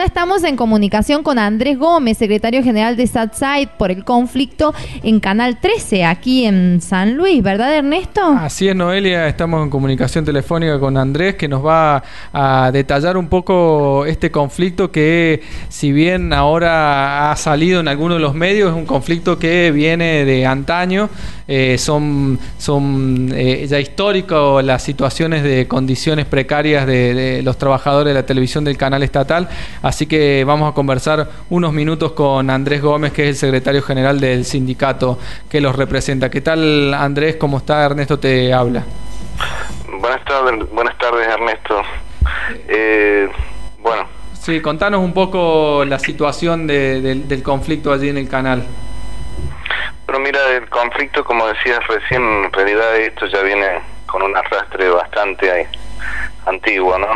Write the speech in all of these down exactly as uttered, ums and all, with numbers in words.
ya estamos en comunicación con Andrés Gómez, secretario general de SatSide, por el conflicto en Canal trece, aquí en San Luis, ¿verdad, Ernesto? Así es, Noelia, estamos en comunicación telefónica con Andrés, que nos va a detallar un poco este conflicto que, si bien ahora ha salido en algunos de los medios, es un conflicto que viene de antaño. Eh, son son eh, ya históricos las situaciones de condiciones precarias de, de los trabajadores de la televisión del canal estatal, así que vamos a conversar unos minutos con Andrés Gómez, que es el secretario general del sindicato que los representa. ¿Qué tal, Andrés? ¿Cómo está? Ernesto te habla. Buenas tardes, buenas tardes, Ernesto. Eh, bueno. Sí, contanos un poco la situación de, de, del conflicto allí en el canal. Pero mira, el conflicto, como decías recién, en realidad esto ya viene con un arrastre bastante ahí, antiguo, ¿no?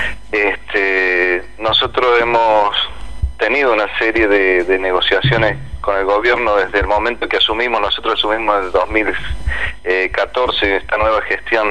Este, nosotros hemos tenido una serie de, de negociaciones con el gobierno desde el momento que asumimos. Nosotros asumimos en el dos mil catorce esta nueva gestión,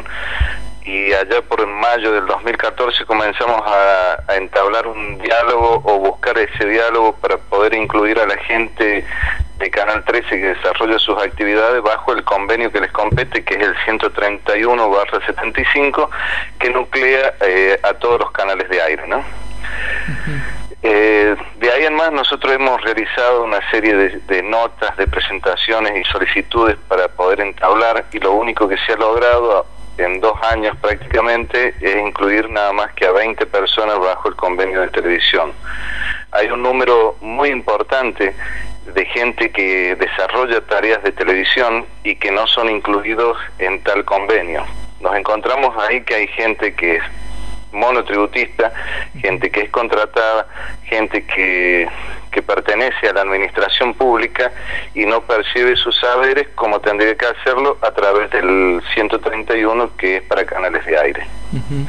y allá por mayo del dos mil catorce comenzamos a, a entablar un diálogo o buscar ese diálogo para poder incluir a la gente de Canal trece que desarrolla sus actividades bajo el convenio que les compete, que es el ciento treinta y uno barra setenta y cinco, que nuclea eh, a todos los canales de aire, ¿no? Uh-huh. Eh, de ahí en más nosotros hemos realizado una serie de, de notas, de presentaciones y solicitudes para poder entablar, y lo único que se ha logrado en dos años prácticamente es incluir nada más que a veinte personas bajo el convenio de televisión. Hay un número muy importante de gente que desarrolla tareas de televisión y que no son incluidos en tal convenio. Nos encontramos ahí que hay gente que es monotributista, gente que es contratada, gente que, que pertenece a la administración pública y no percibe sus saberes como tendría que hacerlo a través del ciento treinta y uno, que es para canales de aire. Uh-huh.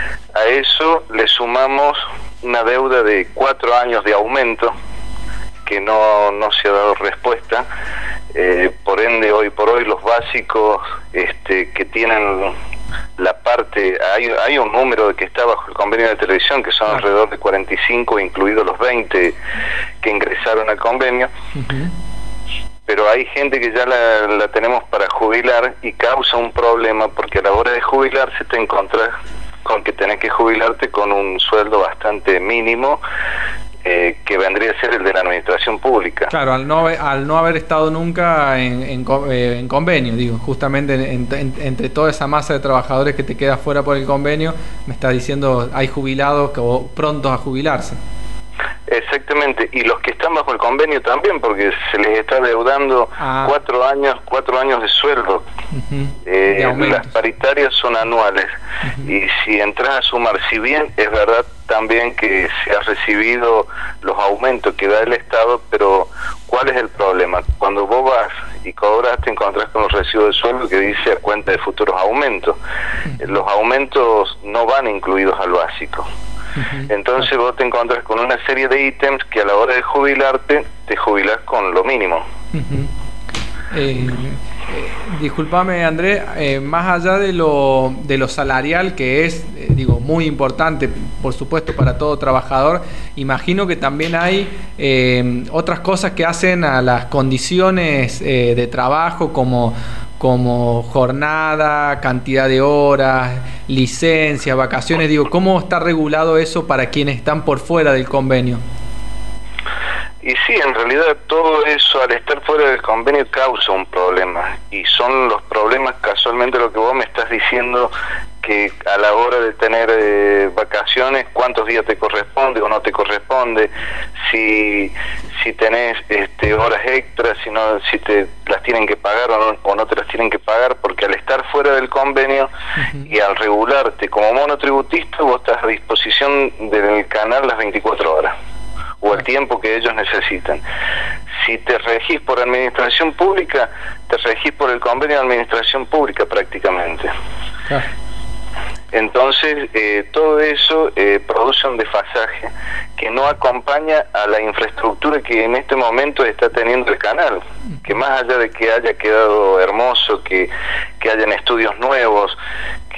A eso le sumamos una deuda de cuatro años de aumento que no, no se ha dado respuesta. Eh, por ende, hoy por hoy los básicos este, que tienen la parte, hay, hay un número que está bajo el convenio de televisión, que son ah. alrededor de cuarenta y cinco, incluidos los veinte que ingresaron al convenio. Uh-huh. Pero hay gente que ya la, la tenemos para jubilar, y causa un problema porque a la hora de jubilarse te encontrás con que tenés que jubilarte con un sueldo bastante mínimo, Eh, que vendría a ser el de la administración pública. Claro, al no, al no haber estado nunca en, en, eh, en convenio, digo, justamente en, en, entre toda esa masa de trabajadores que te queda fuera por el convenio, me está diciendo, hay jubilados que, o prontos a jubilarse. Exactamente, y los que están bajo el convenio también, porque se les está deudando ah. cuatro años, cuatro años de sueldo. Uh-huh. eh, de las paritarias son anuales. Uh-huh. Y si entras a sumar, si bien es verdad también que se ha recibido los aumentos que da el Estado, pero ¿cuál es el problema? Cuando vos vas y cobras, te encontrás con los recibos de sueldo que dice a cuenta de futuros aumentos. Uh-huh. Los aumentos no van incluidos al básico. Uh-huh. Entonces vos te encontrás con una serie de ítems que a la hora de jubilarte te jubilás con lo mínimo. Uh-huh. eh, eh, disculpame, Andrés, eh, más allá de lo de lo salarial, que es eh, digo muy importante por supuesto para todo trabajador, imagino que también hay eh, otras cosas que hacen a las condiciones eh, de trabajo, como como jornada, cantidad de horas, licencias, vacaciones. Digo, ¿cómo está regulado eso para quienes están por fuera del convenio? Y sí, en realidad todo eso, al estar fuera del convenio, causa un problema, y son los problemas casualmente lo que vos me estás diciendo, que a la hora de tener eh, vacaciones, cuántos días te corresponde o no te corresponde, si si tenés este, horas extras, si no, si te las tienen que pagar o no, o no te las tienen que pagar, porque al estar fuera del convenio uh-huh. y al regularte como monotributista, vos estás a disposición del canal las veinticuatro horas o el tiempo que ellos necesitan. Si te regís por administración pública, te regís por el convenio de administración pública prácticamente. Ah. Entonces, eh, todo eso eh, produce un desfasaje que no acompaña a la infraestructura que en este momento está teniendo el canal, que más allá de que haya quedado hermoso, que, que hayan estudios nuevos, que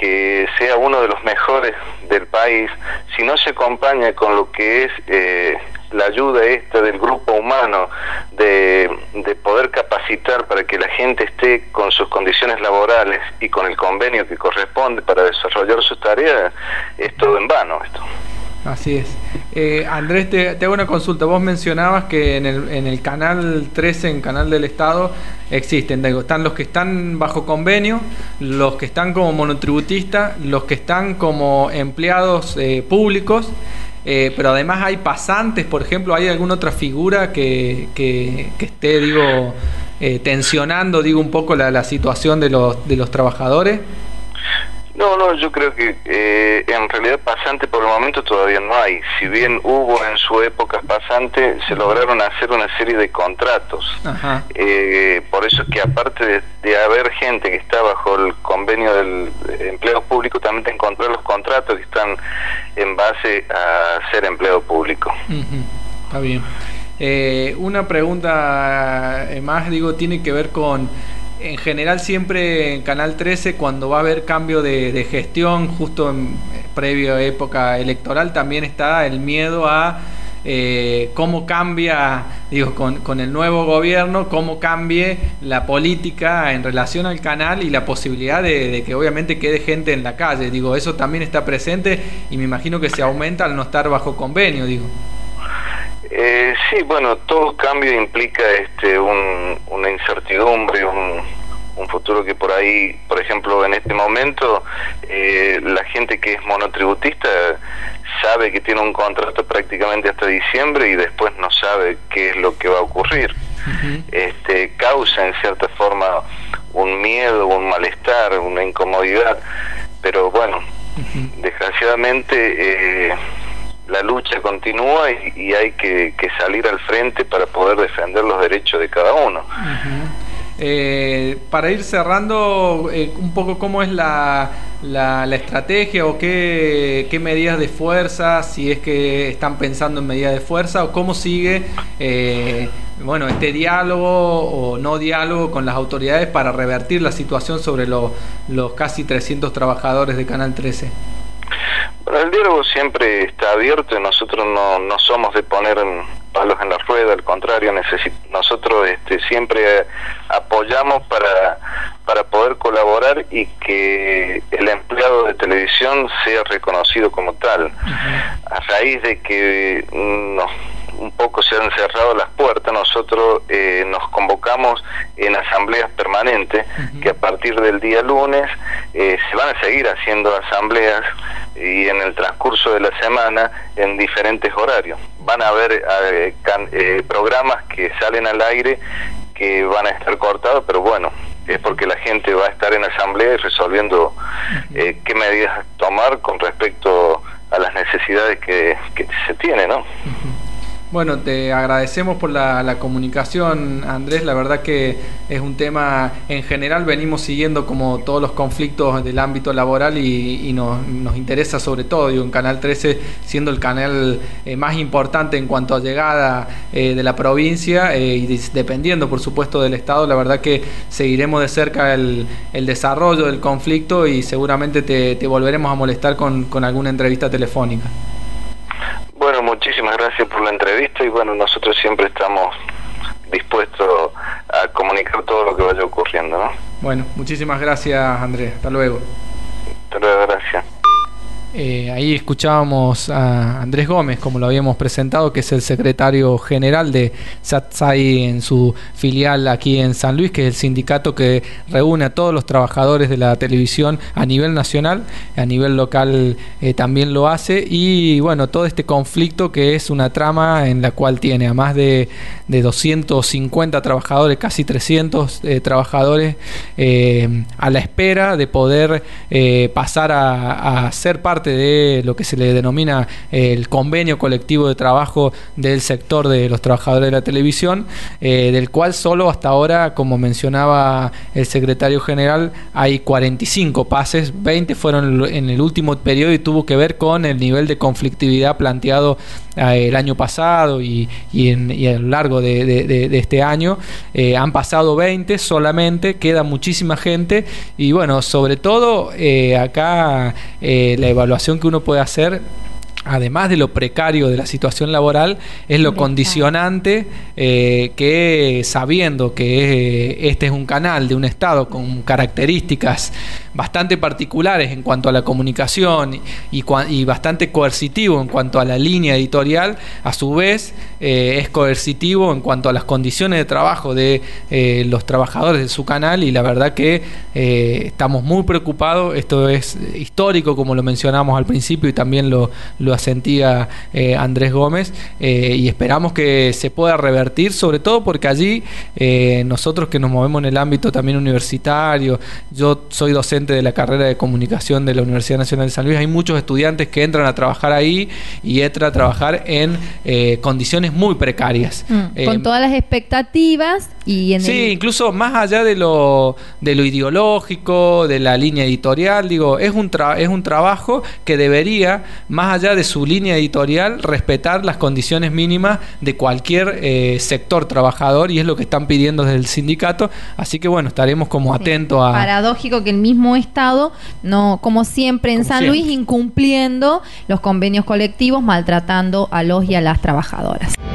que sea uno de los mejores del país, si no se acompaña con lo que es eh, la ayuda esta del grupo humano, de, de poder capacitar para que la gente esté con sus condiciones laborales y con el convenio que corresponde para desarrollar sus tareas, es todo en vano esto. Así es. Eh, Andrés, te, te hago una consulta. Vos mencionabas que en el, en el canal trece, en Canal del Estado, existen, digo, están los que están bajo convenio, los que están como monotributistas, los que están como empleados eh, públicos, eh, pero además hay pasantes, por ejemplo. ¿Hay alguna otra figura que, que, que esté, digo, eh, tensionando, digo, un poco la, la situación de los, de los trabajadores? No, no, yo creo que eh, en realidad pasante por el momento todavía no hay. Si bien hubo en su época pasante, se lograron hacer una serie de contratos. Ajá. Eh, por eso es que aparte de, de haber gente que está bajo el convenio del empleo público, también te encontrás los contratos que están en base a ser empleo público. Uh-huh. Está bien. Eh, una pregunta más, digo, tiene que ver con... En general siempre en Canal trece, cuando va a haber cambio de, de gestión, justo en previo a época electoral, también está el miedo a eh, cómo cambia, digo, con, con el nuevo gobierno, cómo cambie la política en relación al canal y la posibilidad de, de que obviamente quede gente en la calle. Digo, eso también está presente y me imagino que se aumenta al no estar bajo convenio, digo. Eh, sí, bueno, todo cambio implica este un, una incertidumbre, un, un futuro que por ahí, por ejemplo, en este momento, eh, la gente que es monotributista sabe que tiene un contrato prácticamente hasta diciembre y después no sabe qué es lo que va a ocurrir. Uh-huh. Este causa en cierta forma un miedo, un malestar, una incomodidad, pero bueno, uh-huh. desgraciadamente eh, la lucha continúa y, y hay que, que salir al frente para poder defender los derechos de cada uno. Uh-huh. Eh, para ir cerrando, eh, un poco cómo es la, la, la estrategia o qué, qué medidas de fuerza, si es que están pensando en medidas de fuerza, o cómo sigue eh, bueno, este diálogo o no diálogo con las autoridades para revertir la situación sobre lo, los casi trescientos trabajadores de Canal trece. Bueno, el diálogo siempre está abierto y nosotros no, no somos de poner palos en la rueda, al contrario, necesit- nosotros este, siempre apoyamos para, para poder colaborar y que el empleado de televisión sea reconocido como tal. Uh-huh. A raíz de que nos un poco se han cerrado las puertas, nosotros eh, nos convocamos en asambleas permanentes, uh-huh. que a partir del día lunes eh, se van a seguir haciendo asambleas y en el transcurso de la semana en diferentes horarios. Van a haber eh, can, eh, programas que salen al aire que van a estar cortados, pero bueno, es porque la gente va a estar en asamblea y resolviendo eh, qué medidas tomar con respecto a las necesidades que, que se tiene, ¿no? Uh-huh. Bueno, te agradecemos por la, la comunicación, Andrés. La verdad que es un tema, en general venimos siguiendo como todos los conflictos del ámbito laboral y, y nos, nos interesa sobre todo, digo, en Canal trece, siendo el canal eh, más importante en cuanto a llegada eh, de la provincia eh, y dependiendo, por supuesto, del Estado. La verdad que seguiremos de cerca el, el desarrollo del conflicto y seguramente te, te volveremos a molestar con, con alguna entrevista telefónica. Bueno, muchísimas gracias por la entrevista y bueno, nosotros siempre estamos dispuestos a comunicar todo lo que vaya ocurriendo, ¿no? Bueno, muchísimas gracias, Andrés. Hasta luego. Hasta luego, gracias. Eh, ahí escuchábamos a Andrés Gómez, como lo habíamos presentado, que es el secretario general de SATSAI en su filial aquí en San Luis, que es el sindicato que reúne a todos los trabajadores de la televisión a nivel nacional, a nivel local eh, también lo hace, y bueno, todo este conflicto que es una trama en la cual tiene a más de, de doscientos cincuenta trabajadores, casi trescientos eh, trabajadores eh, a la espera de poder eh, pasar a, a ser parte de lo que se le denomina el convenio colectivo de trabajo del sector de los trabajadores de la televisión, eh, del cual solo hasta ahora, como mencionaba el secretario general, hay cuarenta y cinco pases, veinte fueron en el último periodo y tuvo que ver con el nivel de conflictividad planteado eh, el año pasado y, y, en, y a lo largo de, de, de, de este año. Eh, han pasado veinte solamente, queda muchísima gente y bueno, sobre todo eh, acá eh, la evaluación que uno puede hacer, además de lo precario de la situación laboral, es lo condicionante eh, que, sabiendo que eh, este es un canal de un Estado con características bastante particulares en cuanto a la comunicación y, y bastante coercitivo en cuanto a la línea editorial, a su vez eh, es coercitivo en cuanto a las condiciones de trabajo de eh, los trabajadores de su canal, y la verdad que eh, estamos muy preocupados. Esto es histórico, como lo mencionamos al principio y también lo, lo asentía eh, Andrés Gómez, eh, y esperamos que se pueda revertir, sobre todo porque allí eh, nosotros que nos movemos en el ámbito también universitario, yo soy docente de la carrera de comunicación de la Universidad Nacional de San Luis, hay muchos estudiantes que entran a trabajar ahí y entran a trabajar en eh, condiciones muy precarias. Mm, eh, con todas las expectativas y en sí, el... incluso más allá de lo, de lo ideológico, de la línea editorial, digo, es un, tra es un trabajo que debería, más allá de su línea editorial, respetar las condiciones mínimas de cualquier eh, sector trabajador, y es lo que están pidiendo desde el sindicato. Así que bueno, estaremos como atentos a... Paradójico que el mismo Estado, no, como siempre en Como San siempre. Luis, incumpliendo los convenios colectivos, maltratando a los y a las trabajadoras.